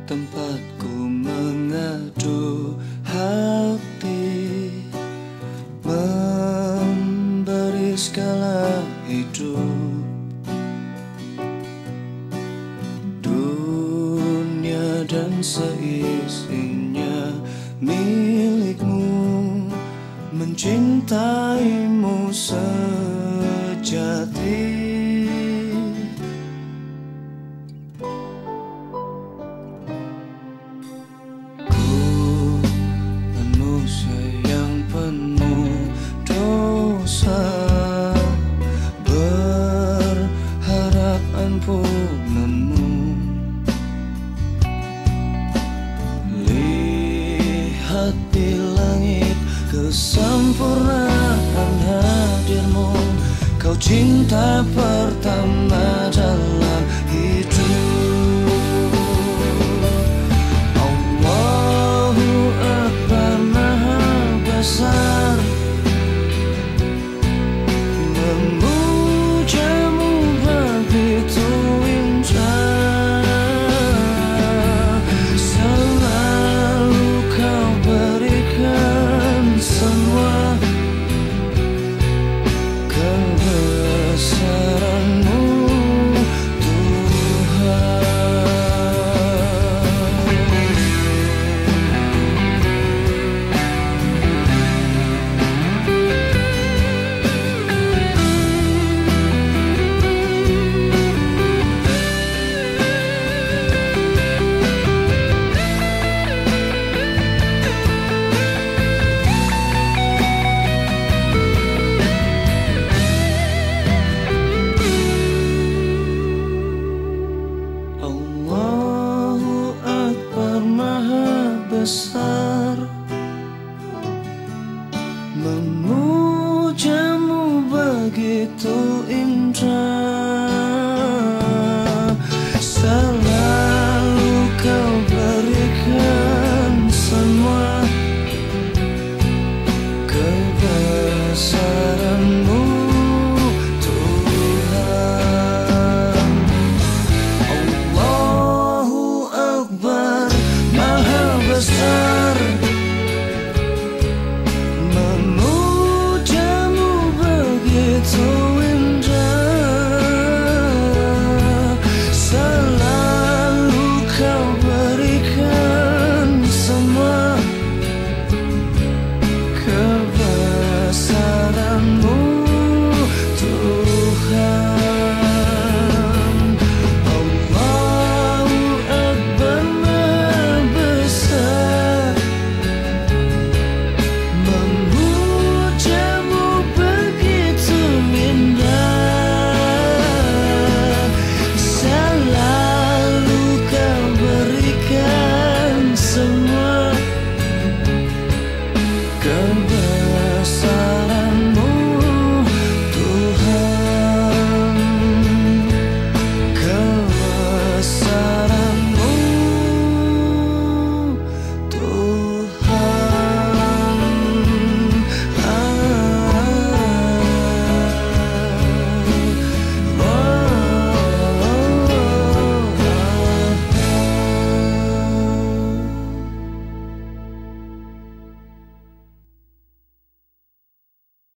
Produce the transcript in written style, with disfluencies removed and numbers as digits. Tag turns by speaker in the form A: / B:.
A: tempatku mengadu hati, memberi segala hidup. Dunia dan seisinya milikmu, mencintaimu sejati. Berharap ampunanmu, lihat di langit kesempurnaan hadirmu. Kau cinta pertama dalam hidup. Allahu Akbar, Maha Besar. Memujamu begitu indah, selalu kau berikan semua kebesaranmu, Tuhan. Allahu Akbar, Maha Besar. Memujamu begitu indah,